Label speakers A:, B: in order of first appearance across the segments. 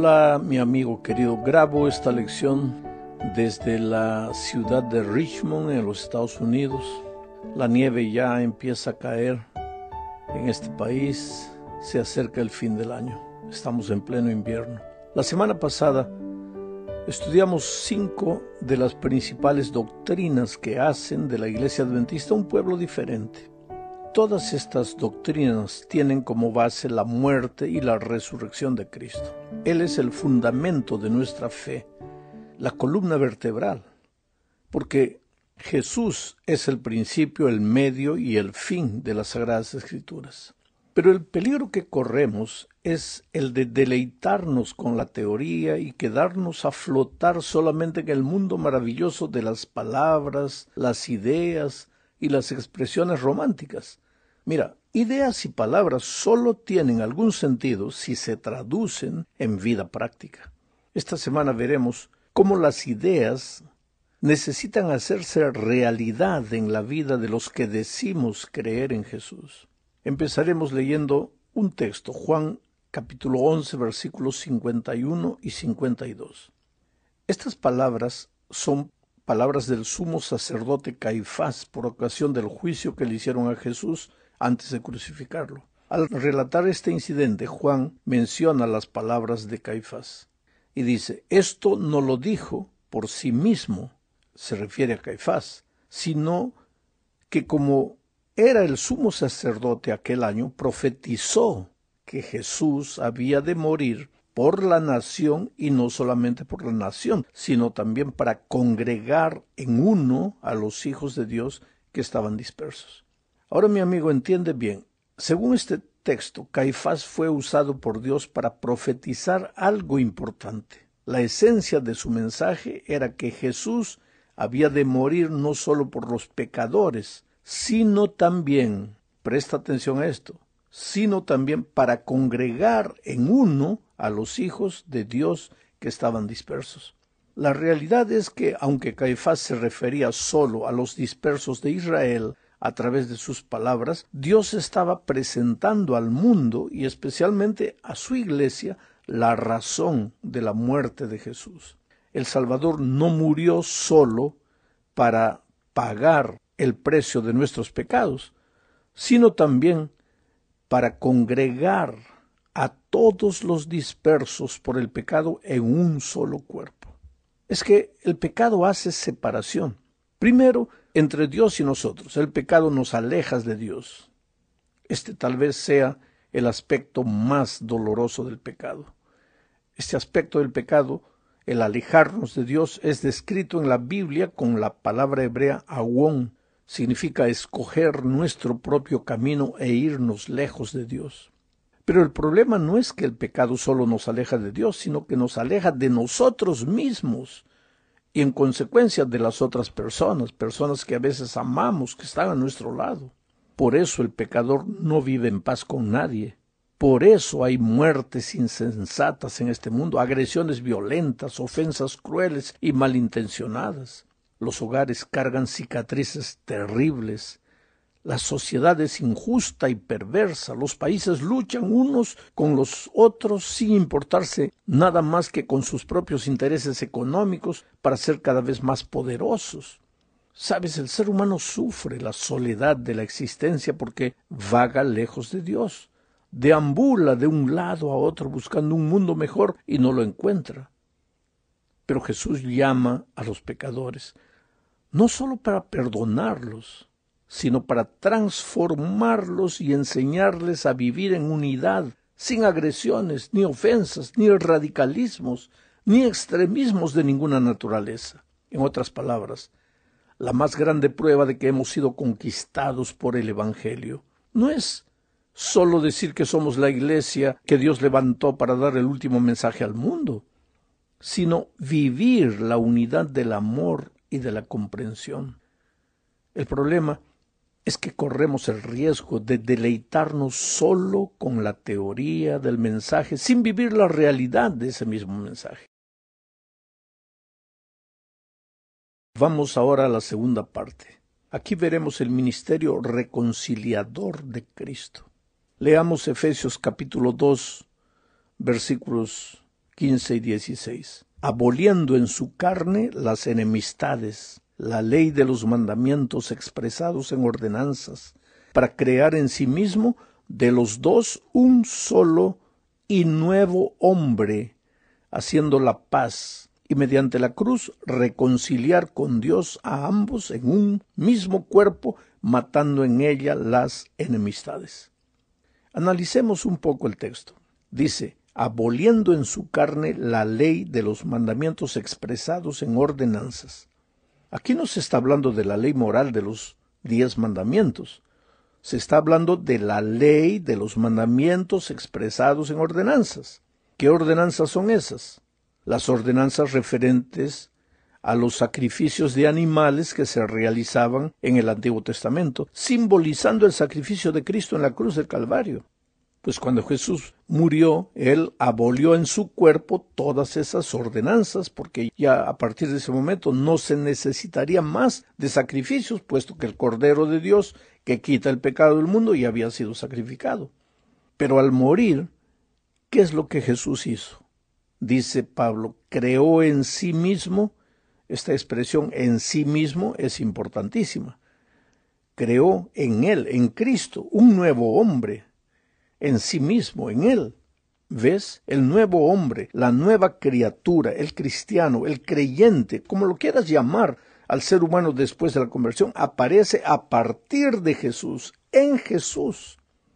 A: Hola mi amigo querido, grabo esta lección desde la ciudad de Richmond en los Estados Unidos. La nieve ya empieza a caer en este país, se acerca el fin del año, estamos en pleno invierno. La semana pasada estudiamos 5 de las principales doctrinas que hacen de la Iglesia Adventista un pueblo diferente. Todas estas doctrinas tienen como base la muerte y la resurrección de Cristo. Él es el fundamento de nuestra fe, la columna vertebral, porque Jesús es el principio, el medio y el fin de las Sagradas Escrituras. Pero el peligro que corremos es el de deleitarnos con la teoría y quedarnos a flotar solamente en el mundo maravilloso de las palabras, las ideas y las expresiones románticas. Mira, ideas y palabras solo tienen algún sentido si se traducen en vida práctica. Esta semana veremos cómo las ideas necesitan hacerse realidad en la vida de los que decimos creer en Jesús. Empezaremos leyendo un texto, Juan capítulo 11, versículos 51 y 52. Estas palabras son palabras del sumo sacerdote Caifás por ocasión del juicio que le hicieron a Jesús antes de crucificarlo. Al relatar este incidente, Juan menciona las palabras de Caifás y dice: esto no lo dijo por sí mismo, se refiere a Caifás, sino que como era el sumo sacerdote aquel año, profetizó que Jesús había de morir por la nación, y no solamente por la nación, sino también para congregar en uno a los hijos de Dios que estaban dispersos. Ahora, mi amigo, entiende bien, según este texto, Caifás fue usado por Dios para profetizar algo importante. La esencia de su mensaje era que Jesús había de morir no solo por los pecadores, sino también, presta atención a esto, sino también para congregar en uno a los hijos de Dios que estaban dispersos. La realidad es que, aunque Caifás se refería solo a los dispersos de Israel a través de sus palabras, Dios estaba presentando al mundo y especialmente a su iglesia la razón de la muerte de Jesús. El Salvador no murió solo para pagar el precio de nuestros pecados, sino también para congregar a todos los dispersos por el pecado en un solo cuerpo. Es que el pecado hace separación. Primero, entre Dios y nosotros. El pecado nos aleja de Dios. Este tal vez sea el aspecto más doloroso del pecado. Este aspecto del pecado, el alejarnos de Dios, es descrito en la Biblia con la palabra hebrea awón. Significa escoger nuestro propio camino e irnos lejos de Dios. Pero el problema no es que el pecado solo nos aleja de Dios, sino que nos aleja de nosotros mismos y en consecuencia de las otras personas que a veces amamos, que están a nuestro lado. Por eso el pecador no vive en paz con nadie. Por eso hay muertes insensatas en este mundo, agresiones violentas, ofensas crueles y malintencionadas. Los hogares cargan cicatrices terribles. La sociedad es injusta y perversa. Los países luchan unos con los otros sin importarse nada más que con sus propios intereses económicos para ser cada vez más poderosos. Sabes, el ser humano sufre la soledad de la existencia porque vaga lejos de Dios. Deambula de un lado a otro buscando un mundo mejor y no lo encuentra. Pero Jesús llama a los pecadores no solo para perdonarlos, sino para transformarlos y enseñarles a vivir en unidad, sin agresiones, ni ofensas, ni radicalismos, ni extremismos de ninguna naturaleza. En otras palabras, la más grande prueba de que hemos sido conquistados por el Evangelio no es solo decir que somos la iglesia que Dios levantó para dar el último mensaje al mundo, sino vivir la unidad del amor y de la comprensión. El problema es que corremos el riesgo de deleitarnos solo con la teoría del mensaje, sin vivir la realidad de ese mismo mensaje. Vamos ahora a la segunda parte. Aquí veremos el ministerio reconciliador de Cristo. Leamos Efesios capítulo 2, versículos 15 y 16. Aboliendo en su carne las enemistades, la ley de los mandamientos expresados en ordenanzas, para crear en sí mismo de los dos un solo y nuevo hombre, haciendo la paz, y mediante la cruz reconciliar con Dios a ambos en un mismo cuerpo, matando en ella las enemistades. Analicemos un poco el texto. Dice, aboliendo en su carne la ley de los mandamientos expresados en ordenanzas. Aquí no se está hablando de la ley moral de los 10 mandamientos. Se está hablando de la ley de los mandamientos expresados en ordenanzas. ¿Qué ordenanzas son esas? Las ordenanzas referentes a los sacrificios de animales que se realizaban en el Antiguo Testamento, simbolizando el sacrificio de Cristo en la cruz del Calvario. Pues cuando Jesús murió, Él abolió en su cuerpo todas esas ordenanzas, porque ya a partir de ese momento no se necesitaría más de sacrificios, puesto que el Cordero de Dios, que quita el pecado del mundo, ya había sido sacrificado. Pero al morir, ¿qué es lo que Jesús hizo? Dice Pablo, creó en sí mismo. Esta expresión en sí mismo es importantísima. Creó en Él, en Cristo, un nuevo hombre, en sí mismo, en Él. ¿Ves? El nuevo hombre, la nueva criatura, el cristiano, el creyente, como lo quieras llamar al ser humano después de la conversión, aparece a partir de Jesús, en Jesús.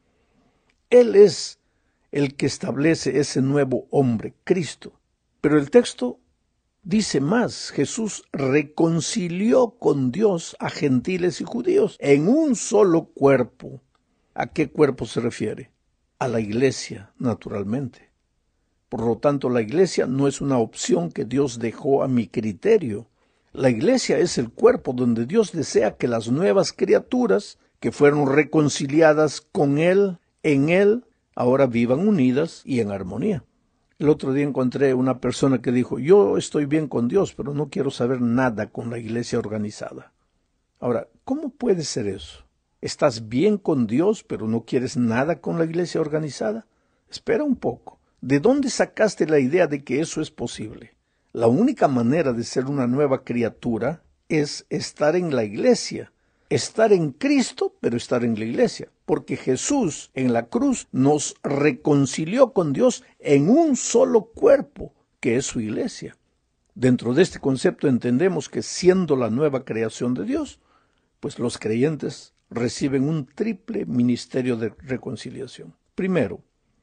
A: Él es el que establece ese nuevo hombre, Cristo. Pero el texto dice más, Jesús reconcilió con Dios a gentiles y judíos en un solo cuerpo. ¿A qué cuerpo se refiere? A la iglesia, naturalmente. Por lo tanto, la iglesia no es una opción que Dios dejó a mi criterio. La iglesia es el cuerpo donde Dios desea que las nuevas criaturas que fueron reconciliadas con Él, en Él, ahora vivan unidas y en armonía. El otro día encontré una persona que dijo, yo estoy bien con Dios, pero no quiero saber nada con la iglesia organizada. Ahora, ¿cómo puede ser eso? ¿Estás bien con Dios, pero no quieres nada con la iglesia organizada? Espera un poco. ¿De dónde sacaste la idea de que eso es posible? La única manera de ser una nueva criatura es estar en la iglesia. Estar en Cristo, pero estar en la iglesia. Porque Jesús en la cruz nos reconcilió con Dios en un solo cuerpo, que es su iglesia. Dentro de este concepto entendemos que siendo la nueva creación de Dios, pues los creyentes reciben un triple ministerio de reconciliación. Primero,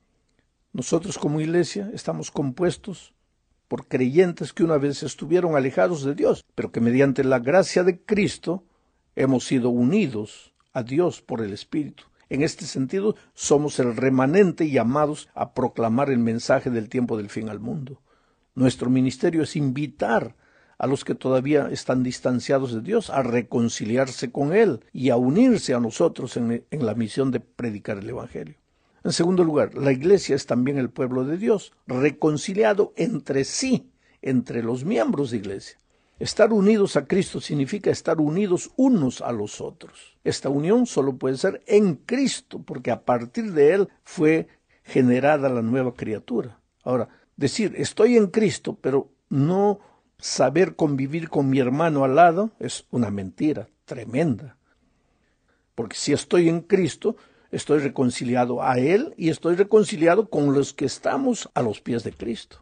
A: nosotros como iglesia estamos compuestos por creyentes que una vez estuvieron alejados de Dios, pero que mediante la gracia de Cristo hemos sido unidos a Dios por el Espíritu. En este sentido, somos el remanente llamados a proclamar el mensaje del tiempo del fin al mundo. Nuestro ministerio es invitar a los que todavía están distanciados de Dios a reconciliarse con Él y a unirse a nosotros en la misión de predicar el Evangelio. En segundo lugar, la iglesia es también el pueblo de Dios, reconciliado entre sí, entre los miembros de iglesia. Estar unidos a Cristo significa estar unidos unos a los otros. Esta unión solo puede ser en Cristo, porque a partir de Él fue generada la nueva criatura. Ahora, decir estoy en Cristo, pero no saber convivir con mi hermano al lado es una mentira tremenda. Porque si estoy en Cristo, estoy reconciliado a Él y estoy reconciliado con los que estamos a los pies de Cristo.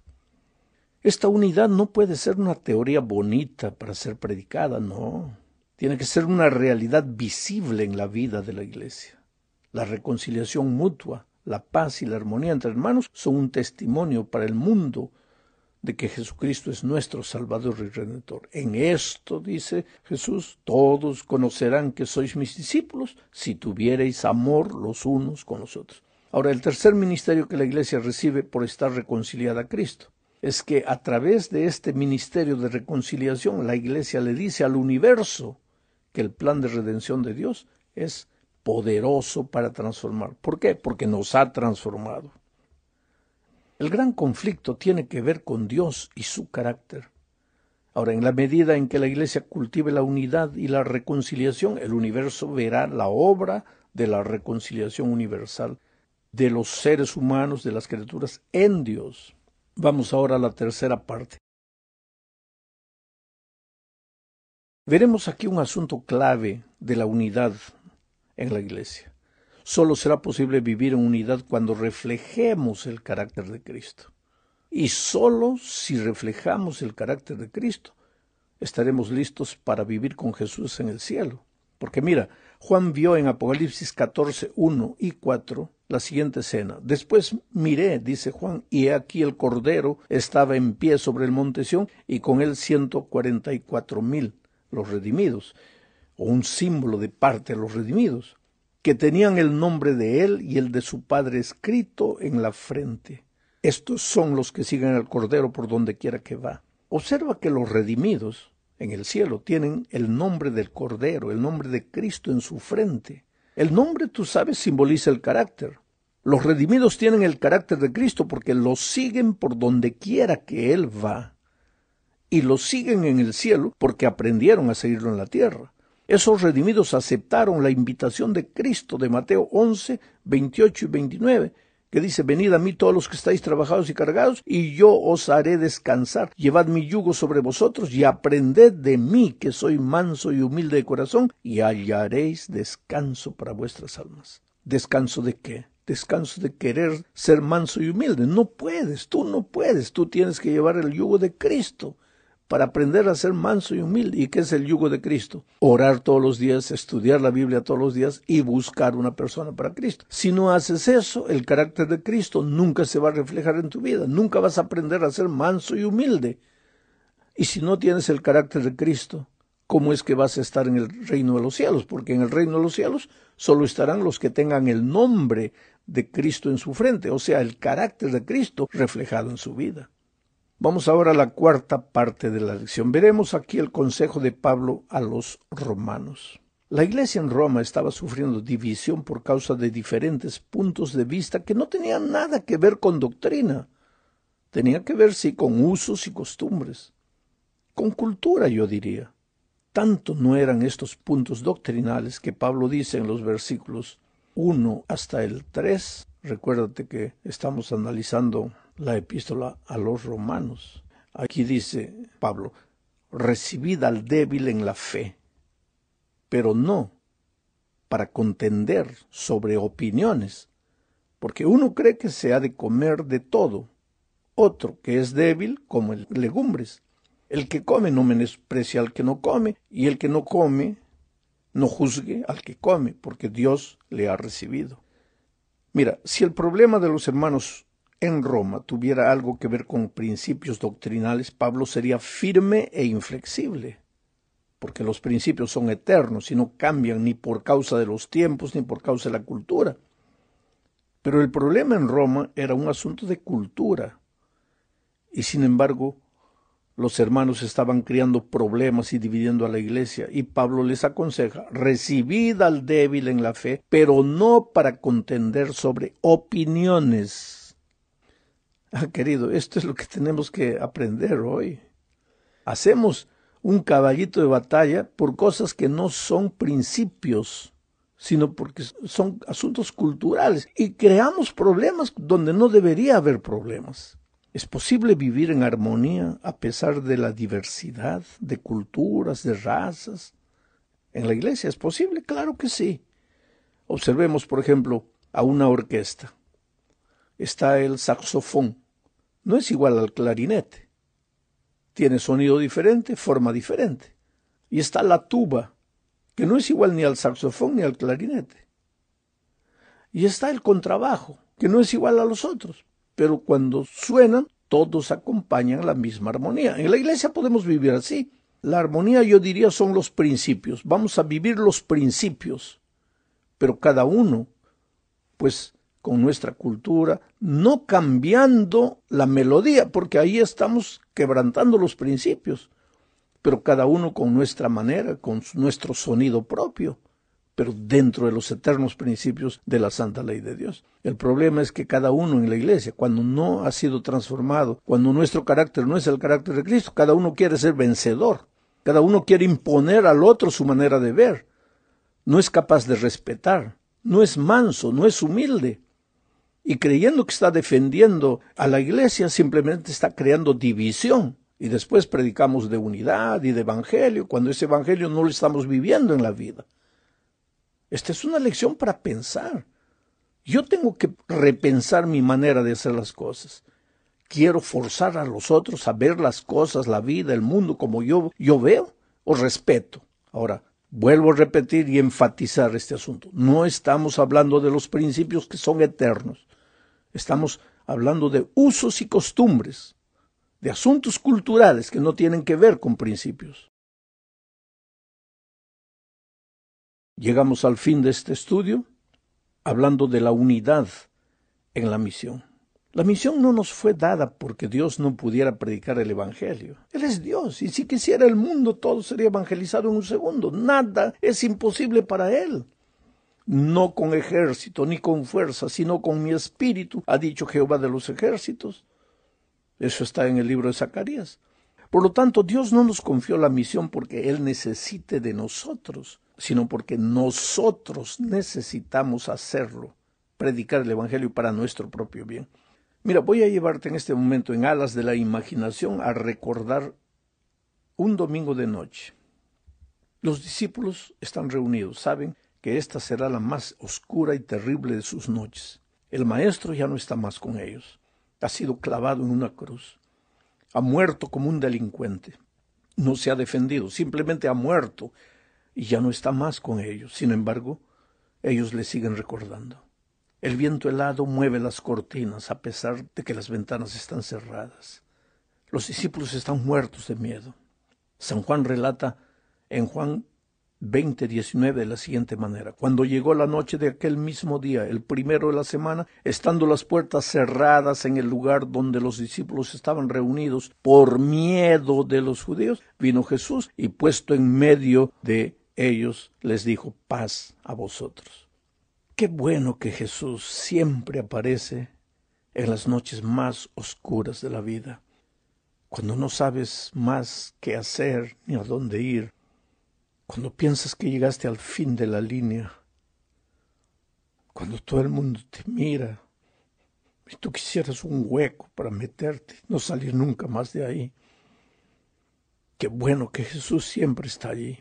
A: Esta unidad no puede ser una teoría bonita para ser predicada, no. Tiene que ser una realidad visible en la vida de la iglesia. La reconciliación mutua, la paz y la armonía entre hermanos son un testimonio para el mundo de que Jesucristo es nuestro Salvador y Redentor. En esto, dice Jesús, todos conocerán que sois mis discípulos si tuviereis amor los unos con los otros. Ahora, el tercer ministerio que la iglesia recibe por estar reconciliada a Cristo es que a través de este ministerio de reconciliación la iglesia le dice al universo que el plan de redención de Dios es poderoso para transformar. ¿Por qué? Porque nos ha transformado. El gran conflicto tiene que ver con Dios y su carácter. Ahora, en la medida en que la iglesia cultive la unidad y la reconciliación, el universo verá la obra de la reconciliación universal de los seres humanos, de las criaturas, en Dios. Vamos ahora a la tercera parte. Veremos aquí un asunto clave de la unidad en la iglesia. Solo será posible vivir en unidad cuando reflejemos el carácter de Cristo. Y solo si reflejamos el carácter de Cristo, estaremos listos para vivir con Jesús en el cielo. Porque mira, Juan vio en Apocalipsis 14, 1 y 4 la siguiente escena. Después miré, dice Juan, y he aquí el Cordero estaba en pie sobre el monte Sión, y con él 144,000, los redimidos, o un símbolo de parte de los redimidos, que tenían el nombre de él y el de su Padre escrito en la frente. Estos son los que siguen al Cordero por donde quiera que va. Observa que los redimidos en el cielo tienen el nombre del Cordero, el nombre de Cristo en su frente. El nombre, tú sabes, simboliza el carácter. Los redimidos tienen el carácter de Cristo porque lo siguen por donde quiera que Él va. Y lo siguen en el cielo porque aprendieron a seguirlo en la tierra. Esos redimidos aceptaron la invitación de Cristo de Mateo 11, 28 y 29, que dice: venid a mí todos los que estáis trabajados y cargados, y yo os haré descansar. Llevad mi yugo sobre vosotros, y aprended de mí, que soy manso y humilde de corazón, y hallaréis descanso para vuestras almas. ¿Descanso de qué? Descanso de querer ser manso y humilde. No puedes, tú tienes que llevar el yugo de Cristo para aprender a ser manso y humilde. ¿Y qué es el yugo de Cristo? Orar todos los días, estudiar la Biblia todos los días y buscar una persona para Cristo. Si no haces eso, el carácter de Cristo nunca se va a reflejar en tu vida. Nunca vas a aprender a ser manso y humilde. Y si no tienes el carácter de Cristo, ¿cómo es que vas a estar en el reino de los cielos? Porque en el reino de los cielos solo estarán los que tengan el nombre de Cristo en su frente, o sea, el carácter de Cristo reflejado en su vida. Vamos ahora a la cuarta parte de la lección. Veremos aquí el consejo de Pablo a los romanos. La iglesia en Roma estaba sufriendo división por causa de diferentes puntos de vista que no tenían nada que ver con doctrina. Tenía que ver, sí, con usos y costumbres. Con cultura, yo diría. Tanto no eran estos puntos doctrinales que Pablo dice en los versículos 1 hasta el 3. Recuérdate que estamos analizando la epístola a los romanos. Aquí dice Pablo: recibid al débil en la fe, pero no para contender sobre opiniones, porque uno cree que se ha de comer de todo, otro que es débil come legumbres. El que come no menosprecia al que no come, y el que no come no juzgue al que come, porque Dios le ha recibido. Mira, si el problema de los hermanos en Roma tuviera algo que ver con principios doctrinales, Pablo sería firme e inflexible, porque los principios son eternos y no cambian ni por causa de los tiempos ni por causa de la cultura. Pero el problema en Roma era un asunto de cultura, y sin embargo los hermanos estaban creando problemas y dividiendo a la iglesia, y Pablo les aconseja: recibid al débil en la fe, pero no para contender sobre opiniones. Querido, esto es lo que tenemos que aprender hoy. Hacemos un caballito de batalla por cosas que no son principios, sino porque son asuntos culturales, y creamos problemas donde no debería haber problemas. ¿Es posible vivir en armonía a pesar de la diversidad de culturas, de razas? ¿En la iglesia es posible? Claro que sí. Observemos, por ejemplo, a una orquesta. Está el saxofón. No es igual al clarinete. Tiene sonido diferente, forma diferente. Y está la tuba, que no es igual ni al saxofón ni al clarinete. Y está el contrabajo, que no es igual a los otros. Pero cuando suenan, todos acompañan la misma armonía. En la iglesia podemos vivir así. La armonía, yo diría, son los principios. Vamos a vivir los principios. Pero cada uno, pues, con nuestra cultura, no cambiando la melodía, porque ahí estamos quebrantando los principios. Pero cada uno con nuestra manera, con nuestro sonido propio, pero dentro de los eternos principios de la santa ley de Dios. El problema es que cada uno en la iglesia, cuando no ha sido transformado, cuando nuestro carácter no es el carácter de Cristo, cada uno quiere ser vencedor, cada uno quiere imponer al otro su manera de ver, no es capaz de respetar, no es manso, no es humilde. Y creyendo que está defendiendo a la iglesia, simplemente está creando división. Y después predicamos de unidad y de evangelio, cuando ese evangelio no lo estamos viviendo en la vida. Esta es una lección para pensar. Yo tengo que repensar mi manera de hacer las cosas. Quiero forzar a los otros a ver las cosas, la vida, el mundo como yo veo o respeto. Ahora, vuelvo a repetir y enfatizar este asunto. No estamos hablando de los principios que son eternos. Estamos hablando de usos y costumbres, de asuntos culturales que no tienen que ver con principios. Llegamos al fin de este estudio hablando de la unidad en la misión. La misión no nos fue dada porque Dios no pudiera predicar el evangelio. Él es Dios, y si quisiera el mundo todo sería evangelizado en un segundo. Nada es imposible para Él. No con ejército ni con fuerza, sino con mi espíritu, ha dicho Jehová de los ejércitos. Eso está en el libro de Zacarías. Por lo tanto, Dios no nos confió la misión porque Él necesite de nosotros, sino porque nosotros necesitamos hacerlo, predicar el evangelio para nuestro propio bien. Mira, voy a llevarte en este momento en alas de la imaginación a recordar un domingo de noche. Los discípulos están reunidos, saben que esta será la más oscura y terrible de sus noches. El maestro ya no está más con ellos. Ha sido clavado en una cruz. Ha muerto como un delincuente. No se ha defendido, simplemente ha muerto y ya no está más con ellos. Sin embargo, ellos le siguen recordando. El viento helado mueve las cortinas a pesar de que las ventanas están cerradas. Los discípulos están muertos de miedo. San Juan relata en Juan 20:19 de la siguiente manera: cuando llegó la noche de aquel mismo día, el primero de la semana, estando las puertas cerradas en el lugar donde los discípulos estaban reunidos por miedo de los judíos, vino Jesús y puesto en medio de ellos les dijo: paz a vosotros. Qué bueno que Jesús siempre aparece en las noches más oscuras de la vida, cuando no sabes más qué hacer ni a dónde ir, cuando piensas que llegaste al fin de la línea, cuando todo el mundo te mira y tú quisieras un hueco para meterte, no salir nunca más de ahí. Qué bueno que Jesús siempre está allí.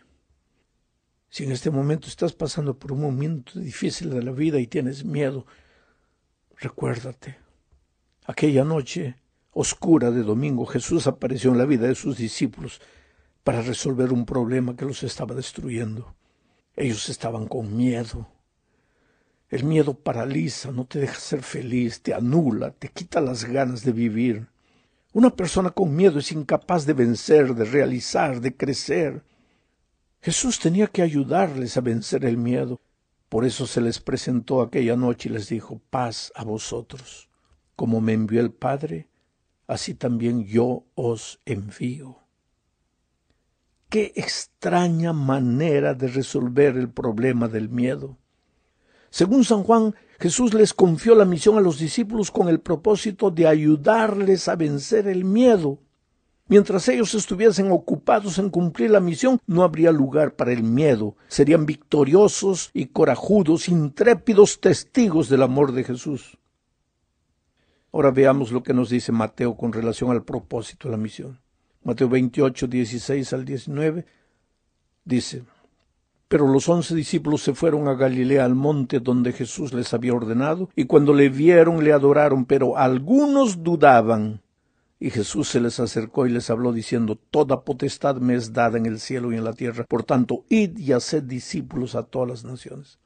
A: Si en este momento estás pasando por un momento difícil de la vida y tienes miedo, recuérdate. Aquella noche oscura de domingo, Jesús apareció en la vida de sus discípulos para resolver un problema que los estaba destruyendo. Ellos estaban con miedo. El miedo paraliza, no te deja ser feliz, te anula, te quita las ganas de vivir. Una persona con miedo es incapaz de vencer, de realizar, de crecer. Jesús tenía que ayudarles a vencer el miedo. Por eso se les presentó aquella noche y les dijo: paz a vosotros. Como me envió el Padre, así también yo os envío. Qué extraña manera de resolver el problema del miedo. Según San Juan, Jesús les confió la misión a los discípulos con el propósito de ayudarles a vencer el miedo. Mientras ellos estuviesen ocupados en cumplir la misión, no habría lugar para el miedo. Serían victoriosos y corajudos, intrépidos testigos del amor de Jesús. Ahora veamos lo que nos dice Mateo con relación al propósito de la misión. Mateo 28, 16 al 19, dice: pero los 11 discípulos se fueron a Galilea, al monte donde Jesús les había ordenado, y cuando le vieron le adoraron, pero algunos dudaban. Y Jesús se les acercó y les habló diciendo: toda potestad me es dada en el cielo y en la tierra, por tanto, id y haced discípulos a todas las naciones.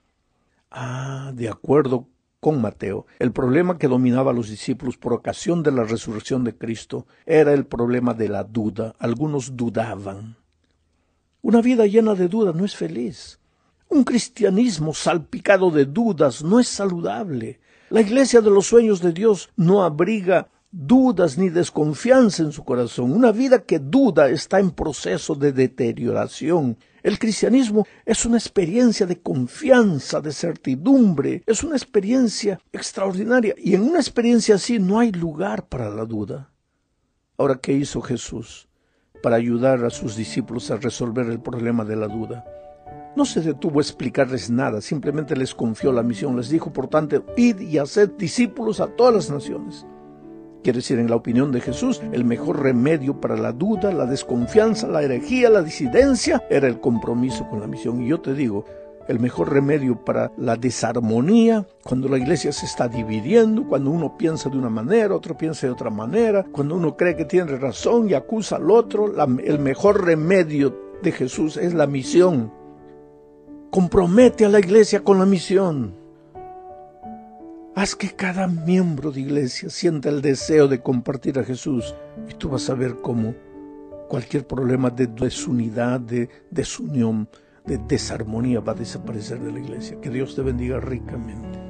A: De acuerdo con Mateo, el problema que dominaba a los discípulos por ocasión de la resurrección de Cristo era el problema de la duda. Algunos dudaban. Una vida llena de dudas no es feliz. Un cristianismo salpicado de dudas no es saludable. La iglesia de los sueños de Dios no abriga dudas ni desconfianza en su corazón. Una vida que duda está en proceso de deterioración. El cristianismo es una experiencia de confianza, de certidumbre, es una experiencia extraordinaria, y en una experiencia así no hay lugar para la duda. Ahora, ¿qué hizo Jesús para ayudar a sus discípulos a resolver el problema de la duda? No se detuvo a explicarles nada, simplemente les confió la misión. Les dijo, por tanto, id y haced discípulos a todas las naciones. Quiere decir, en la opinión de Jesús, el mejor remedio para la duda, la desconfianza, la herejía, la disidencia, era el compromiso con la misión. Y yo te digo, el mejor remedio para la desarmonía, cuando la iglesia se está dividiendo, cuando uno piensa de una manera, otro piensa de otra manera, cuando uno cree que tiene razón y acusa al otro, el mejor remedio de Jesús es la misión. Compromete a la iglesia con la misión. Haz que cada miembro de iglesia sienta el deseo de compartir a Jesús y tú vas a ver cómo cualquier problema de desunidad, de desunión, de desarmonía va a desaparecer de la iglesia. Que Dios te bendiga ricamente.